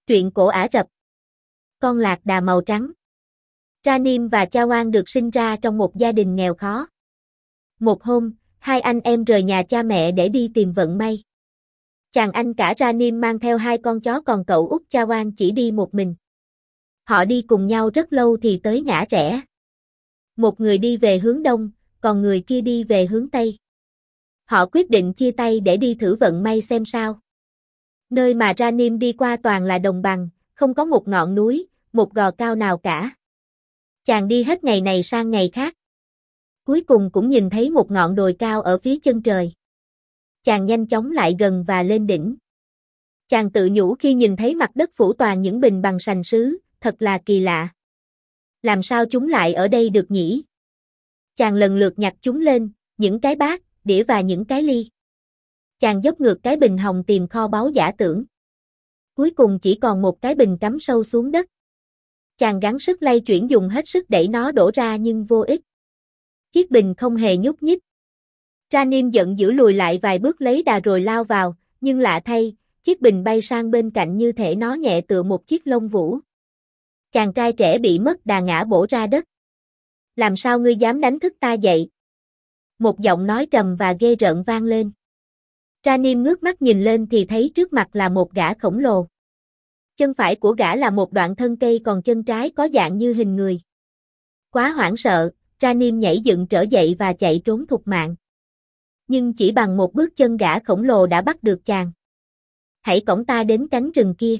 Truyện cổ Ả Rập. Con lạc đà màu trắng. Ranim và Chawan được sinh ra trong một gia đình nghèo khó. Một hôm, hai anh em rời nhà cha mẹ để đi tìm vận may. Chàng anh cả Ranim mang theo hai con chó, còn cậu út Chawan chỉ đi một mình. Họ đi cùng nhau rất lâu thì tới ngã rẽ. Một người đi về hướng đông, còn người kia đi về hướng tây. Họ quyết định chia tay để đi thử vận may xem sao. Nơi mà Ranim đi qua toàn là đồng bằng, không có một ngọn núi, một gò cao nào cả. Chàng đi hết ngày này sang ngày khác. Cuối cùng cũng nhìn thấy một ngọn đồi cao ở phía chân trời. Chàng nhanh chóng lại gần và lên đỉnh. Chàng tự nhủ khi nhìn thấy mặt đất phủ toàn những bình bằng sành sứ, thật là kỳ lạ. Làm sao chúng lại ở đây được nhỉ? Chàng lần lượt nhặt chúng lên, những cái bát, đĩa và những cái ly. Chàng dốc ngược cái bình hồng tìm kho báu giả tưởng. Cuối cùng chỉ còn một cái bình cắm sâu xuống đất. Chàng gắng sức lay chuyển, dùng hết sức đẩy nó đổ ra nhưng vô ích. Chiếc bình không hề nhúc nhích. Ranim giận dữ lùi lại vài bước lấy đà rồi lao vào, nhưng lạ thay, chiếc bình bay sang bên cạnh như thể nó nhẹ tựa một chiếc lông vũ. Chàng trai trẻ bị mất đà ngã bổ ra đất. Làm sao ngươi dám đánh thức ta dậy? Một giọng nói trầm và ghê rợn vang lên. Ranim ngước mắt nhìn lên thì thấy trước mặt là một gã khổng lồ. Chân phải của gã là một đoạn thân cây, còn chân trái có dạng như hình người. Quá hoảng sợ, Ranim nhảy dựng trở dậy và chạy trốn thục mạng. Nhưng chỉ bằng một bước chân gã khổng lồ đã bắt được chàng. Hãy cõng ta đến cánh rừng kia.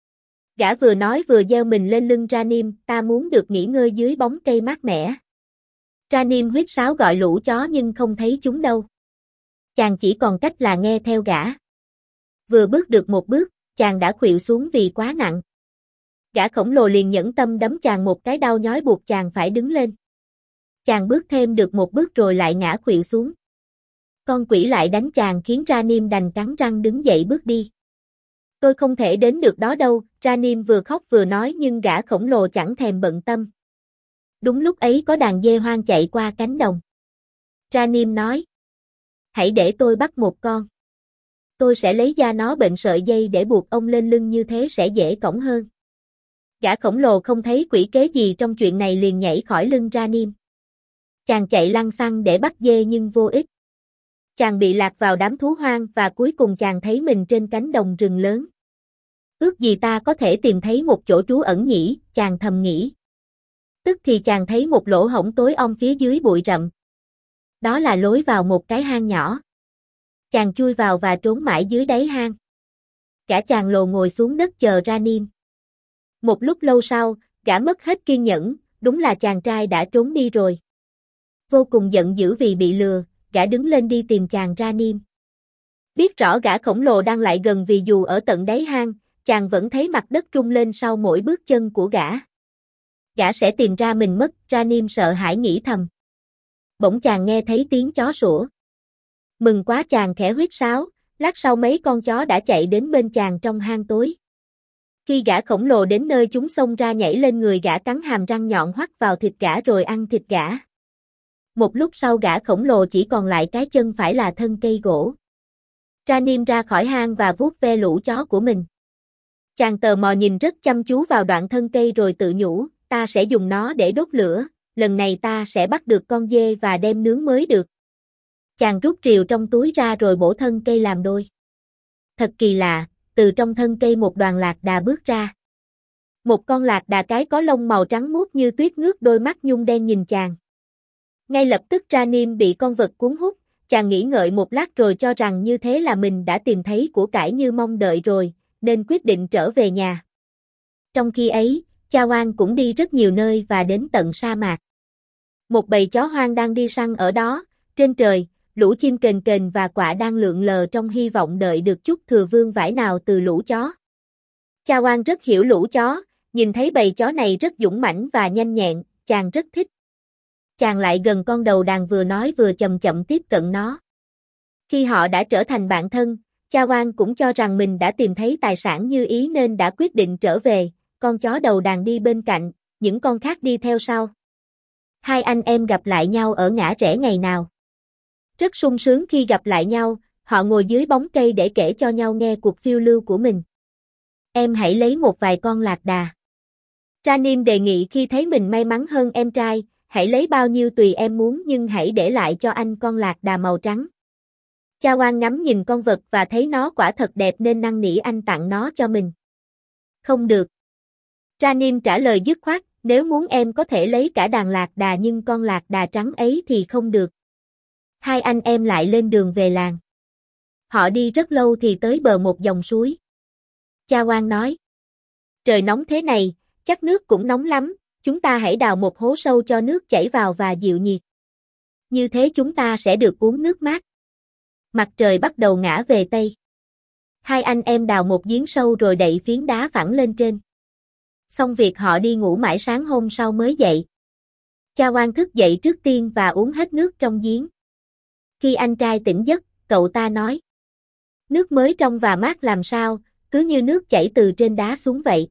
Gã vừa nói vừa gieo mình lên lưng Ranim, ta muốn được nghỉ ngơi dưới bóng cây mát mẻ. Ranim huýt sáo gọi lũ chó nhưng không thấy chúng đâu. Chàng chỉ còn cách là nghe theo gã. Vừa bước được một bước, chàng đã khuỵu xuống vì quá nặng. Gã khổng lồ liền nhẫn tâm đấm chàng một cái đau nhói buộc chàng phải đứng lên. Chàng bước thêm được một bước rồi lại ngã khuỵu xuống. Con quỷ lại đánh chàng khiến Ranim đành cắn răng đứng dậy bước đi. Tôi không thể đến được đó đâu, Ranim vừa khóc vừa nói, nhưng gã khổng lồ chẳng thèm bận tâm. Đúng lúc ấy có đàn dê hoang chạy qua cánh đồng. Ranim nói: hãy để tôi bắt một con. Tôi sẽ lấy da nó bệnh sợi dây để buộc ông lên lưng, như thế sẽ dễ cõng hơn. Gã khổng lồ không thấy quỷ kế gì trong chuyện này liền nhảy khỏi lưng Ranim. Chàng chạy lăng xăng để bắt dê nhưng vô ích. Chàng bị lạc vào đám thú hoang và cuối cùng chàng thấy mình trên cánh đồng rừng lớn. Ước gì ta có thể tìm thấy một chỗ trú ẩn nhỉ, chàng thầm nghĩ. Tức thì chàng thấy một lỗ hổng tối om phía dưới bụi rậm. Đó là lối vào một cái hang nhỏ. Chàng chui vào và trốn mãi dưới đáy hang. Gã chàng lồ ngồi xuống đất chờ Ranim. Một lúc lâu sau, gã mất hết kiên nhẫn, đúng là chàng trai đã trốn đi rồi. Vô cùng giận dữ vì bị lừa, gã đứng lên đi tìm chàng Ranim. Biết rõ gã khổng lồ đang lại gần vì dù ở tận đáy hang, chàng vẫn thấy mặt đất rung lên sau mỗi bước chân của gã. Gã sẽ tìm ra mình mất, Ranim sợ hãi nghĩ thầm. Bỗng chàng nghe thấy tiếng chó sủa. Mừng quá, chàng khẽ huýt sáo, lát sau mấy con chó đã chạy đến bên chàng trong hang tối. Khi gã khổng lồ đến nơi, chúng xông ra nhảy lên người gã, cắn hàm răng nhọn hoắt vào thịt gã rồi ăn thịt gã. Một lúc sau gã khổng lồ chỉ còn lại cái chân phải là thân cây gỗ. Ranim ra khỏi hang và vuốt ve lũ chó của mình. Chàng tò mò nhìn rất chăm chú vào đoạn thân cây rồi tự nhủ, ta sẽ dùng nó để đốt lửa, lần này ta sẽ bắt được con dê và đem nướng mới được. Chàng rút rìu trong túi ra rồi bổ thân cây làm đôi. Thật kỳ lạ, từ trong thân cây một đoàn lạc đà bước ra. Một con lạc đà cái có lông màu trắng muốt như tuyết, ngước đôi mắt nhung đen nhìn chàng. Ngay lập tức Ranim bị con vật cuốn hút, chàng nghĩ ngợi một lát rồi cho rằng như thế là mình đã tìm thấy của cải như mong đợi rồi, nên quyết định trở về nhà. Trong khi ấy, Chawan cũng đi rất nhiều nơi và đến tận sa mạc. Một bầy chó hoang đang đi săn ở đó, trên trời, lũ chim kền kền và quạ đang lượn lờ trong hy vọng đợi được chút thừa vương vãi nào từ lũ chó. Chawan rất hiểu lũ chó, nhìn thấy bầy chó này rất dũng mãnh và nhanh nhẹn, chàng rất thích. Chàng lại gần con đầu đàn, vừa nói vừa chậm chậm tiếp cận nó. Khi họ đã trở thành bạn thân, Chawan cũng cho rằng mình đã tìm thấy tài sản như ý nên đã quyết định trở về, con chó đầu đàn đi bên cạnh, những con khác đi theo sau. Hai anh em gặp lại nhau ở ngã rẽ ngày nào. Rất sung sướng khi gặp lại nhau, họ ngồi dưới bóng cây để kể cho nhau nghe cuộc phiêu lưu của mình. Em hãy lấy một vài con lạc đà. Ranim đề nghị khi thấy mình may mắn hơn em trai, hãy lấy bao nhiêu tùy em muốn nhưng hãy để lại cho anh con lạc đà màu trắng. Chawan ngắm nhìn con vật và thấy nó quả thật đẹp nên năn nỉ anh tặng nó cho mình. Không được. Ranim trả lời dứt khoát, nếu muốn em có thể lấy cả đàn lạc đà nhưng con lạc đà trắng ấy thì không được. Hai anh em lại lên đường về làng. Họ đi rất lâu thì tới bờ một dòng suối. Chawan nói, trời nóng thế này, chắc nước cũng nóng lắm, chúng ta hãy đào một hố sâu cho nước chảy vào và dịu nhiệt. Như thế chúng ta sẽ được uống nước mát. Mặt trời bắt đầu ngã về Tây. Hai anh em đào một giếng sâu rồi đậy phiến đá phẳng lên trên. Xong việc họ đi ngủ mãi sáng hôm sau mới dậy. Chawan thức dậy trước tiên và uống hết nước trong giếng. Khi anh trai tỉnh giấc, cậu ta nói, nước mới trong và mát làm sao, cứ như nước chảy từ trên đá xuống vậy.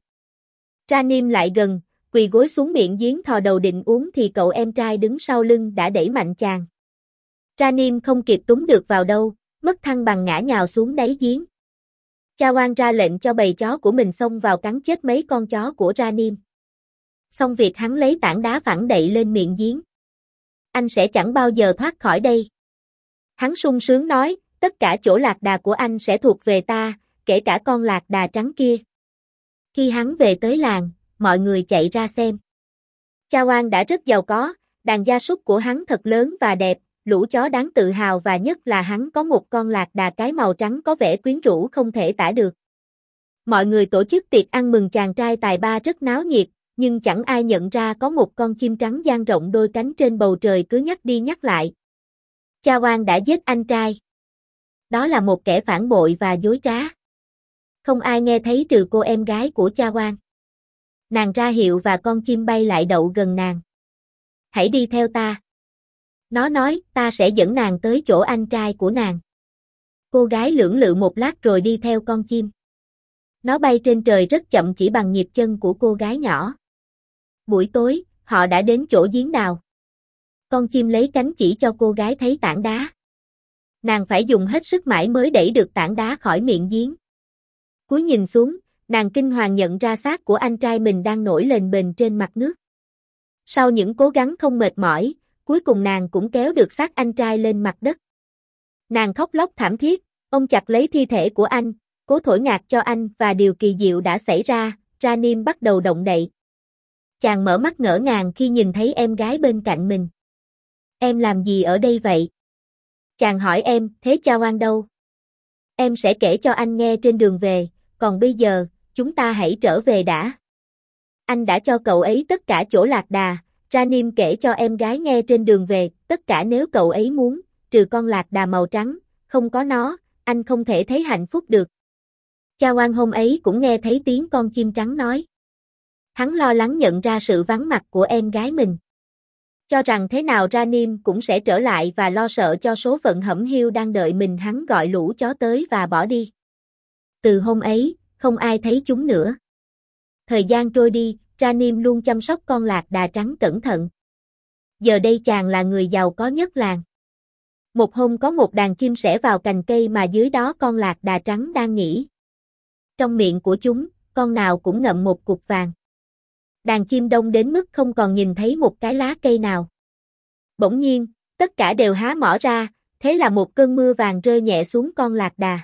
Ranim lại gần, quỳ gối xuống miệng giếng thò đầu định uống thì cậu em trai đứng sau lưng đã đẩy mạnh chàng. Ranim không kịp túm được vào đâu, mất thăng bằng ngã nhào xuống đáy giếng. Chawan ra lệnh cho bầy chó của mình xông vào cắn chết mấy con chó của Ranim. Xong việc hắn lấy tảng đá phẳng đậy lên miệng giếng. Anh sẽ chẳng bao giờ thoát khỏi đây. Hắn sung sướng nói, tất cả chỗ lạc đà của anh sẽ thuộc về ta, kể cả con lạc đà trắng kia. Khi hắn về tới làng, mọi người chạy ra xem. Chawan đã rất giàu có, đàn gia súc của hắn thật lớn và đẹp, lũ chó đáng tự hào và nhất là hắn có một con lạc đà cái màu trắng có vẻ quyến rũ không thể tả được. Mọi người tổ chức tiệc ăn mừng chàng trai tài ba rất náo nhiệt, nhưng chẳng ai nhận ra có một con chim trắng dang rộng đôi cánh trên bầu trời cứ nhắc đi nhắc lại. Chawan đã giết anh trai. Đó là một kẻ phản bội và dối trá. Không ai nghe thấy trừ cô em gái của Chawan. Nàng ra hiệu và con chim bay lại đậu gần nàng. Hãy đi theo ta. Nó nói, ta sẽ dẫn nàng tới chỗ anh trai của nàng. Cô gái lưỡng lự một lát rồi đi theo con chim. Nó bay trên trời rất chậm chỉ bằng nhịp chân của cô gái nhỏ. Buổi tối, họ đã đến chỗ giếng đào. Con chim lấy cánh chỉ cho cô gái thấy tảng đá. Nàng phải dùng hết sức mãi mới đẩy được tảng đá khỏi miệng giếng. Cúi nhìn xuống, nàng kinh hoàng nhận ra xác của anh trai mình đang nổi lên bềnh trên mặt nước. Sau những cố gắng không mệt mỏi, cuối cùng nàng cũng kéo được xác anh trai lên mặt đất. Nàng khóc lóc thảm thiết, ôm chặt lấy thi thể của anh, cố thổi ngạt cho anh và điều kỳ diệu đã xảy ra, Ranim bắt đầu động đậy. Chàng mở mắt ngỡ ngàng khi nhìn thấy em gái bên cạnh mình. Em làm gì ở đây vậy? Chàng hỏi em, thế Chawan đâu? Em sẽ kể cho anh nghe trên đường về, còn bây giờ, chúng ta hãy trở về đã. Anh đã cho cậu ấy tất cả chỗ lạc đà, Ranim kể cho em gái nghe trên đường về, tất cả nếu cậu ấy muốn, trừ con lạc đà màu trắng, không có nó, anh không thể thấy hạnh phúc được. Chawan hôm ấy cũng nghe thấy tiếng con chim trắng nói. Hắn lo lắng nhận ra sự vắng mặt của em gái mình. Cho rằng thế nào Ranim cũng sẽ trở lại và lo sợ cho số phận hẩm hiu đang đợi mình, hắn gọi lũ chó tới và bỏ đi. Từ hôm ấy, không ai thấy chúng nữa. Thời gian trôi đi, Ranim luôn chăm sóc con lạc đà trắng cẩn thận. Giờ đây chàng là người giàu có nhất làng. Một hôm có một đàn chim sẻ vào cành cây mà dưới đó con lạc đà trắng đang nghỉ. Trong miệng của chúng, con nào cũng ngậm một cục vàng. Đàn chim đông đến mức không còn nhìn thấy một cái lá cây nào. Bỗng nhiên, tất cả đều há mỏ ra, thế là một cơn mưa vàng rơi nhẹ xuống con lạc đà.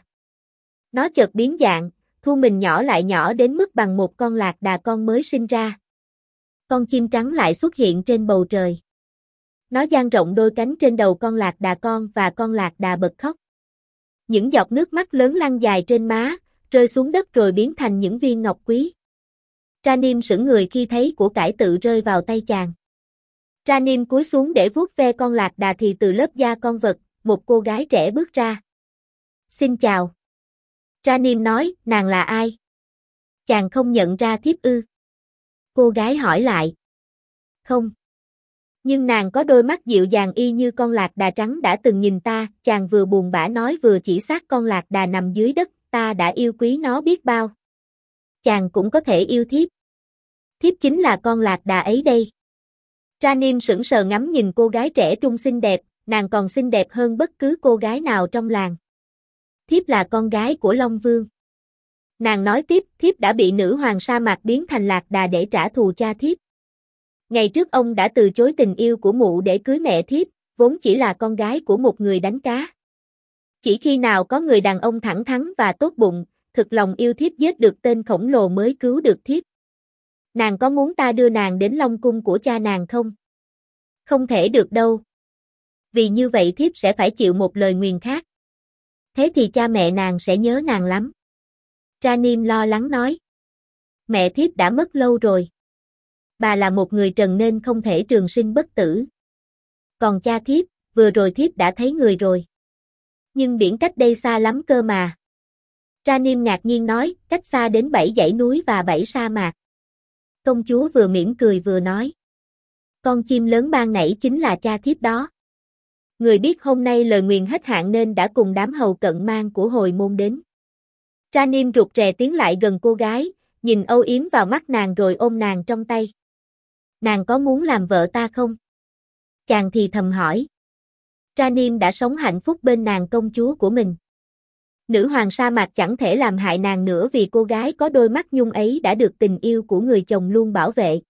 Nó chợt biến dạng, thu mình nhỏ lại nhỏ đến mức bằng một con lạc đà con mới sinh ra. Con chim trắng lại xuất hiện trên bầu trời. Nó dang rộng đôi cánh trên đầu con lạc đà con và con lạc đà bật khóc. Những giọt nước mắt lớn lăn dài trên má, rơi xuống đất rồi biến thành những viên ngọc quý. Ranim sững người khi thấy của cải tự rơi vào tay chàng. Ranim cúi xuống để vuốt ve con lạc đà thì từ lớp da con vật, một cô gái trẻ bước ra. Xin chào. Ranim nói, nàng là ai? Chàng không nhận ra thiếp ư? Cô gái hỏi lại. Không. Nhưng nàng có đôi mắt dịu dàng y như con lạc đà trắng đã từng nhìn ta, chàng vừa buồn bã nói vừa chỉ xác con lạc đà nằm dưới đất, ta đã yêu quý nó biết bao. Chàng cũng có thể yêu thiếp. Thiếp chính là con lạc đà ấy đây. Ranim sững sờ ngắm nhìn cô gái trẻ trung xinh đẹp, nàng còn xinh đẹp hơn bất cứ cô gái nào trong làng. Thiếp là con gái của Long Vương. Nàng nói tiếp, thiếp đã bị nữ hoàng sa mạc biến thành lạc đà để trả thù cha thiếp. Ngày trước ông đã từ chối tình yêu của mụ để cưới mẹ thiếp, vốn chỉ là con gái của một người đánh cá. Chỉ khi nào có người đàn ông thẳng thắn và tốt bụng, thực lòng yêu thiếp giết được tên khổng lồ mới cứu được thiếp. Nàng có muốn ta đưa nàng đến Long cung của cha nàng không? Không thể được đâu. Vì như vậy thiếp sẽ phải chịu một lời nguyền khác. Thế thì cha mẹ nàng sẽ nhớ nàng lắm. Ranim lo lắng nói. Mẹ thiếp đã mất lâu rồi. Bà là một người trần nên không thể trường sinh bất tử. Còn cha thiếp, vừa rồi thiếp đã thấy người rồi. Nhưng biển cách đây xa lắm cơ mà. Ranim ngạc nhiên nói, cách xa đến 7 dãy núi và 7 sa mạc. Công chúa vừa mỉm cười vừa nói. Con chim lớn ban nãy chính là cha thiếp đó. Người biết hôm nay lời nguyền hết hạn nên đã cùng đám hầu cận mang của hồi môn đến. Ranim rụt rè tiến lại gần cô gái, nhìn âu yếm vào mắt nàng rồi ôm nàng trong tay. Nàng có muốn làm vợ ta không? Chàng thì thầm hỏi. Ranim đã sống hạnh phúc bên nàng công chúa của mình. Nữ hoàng sa mạc chẳng thể làm hại nàng nữa vì cô gái có đôi mắt nhung ấy đã được tình yêu của người chồng luôn bảo vệ.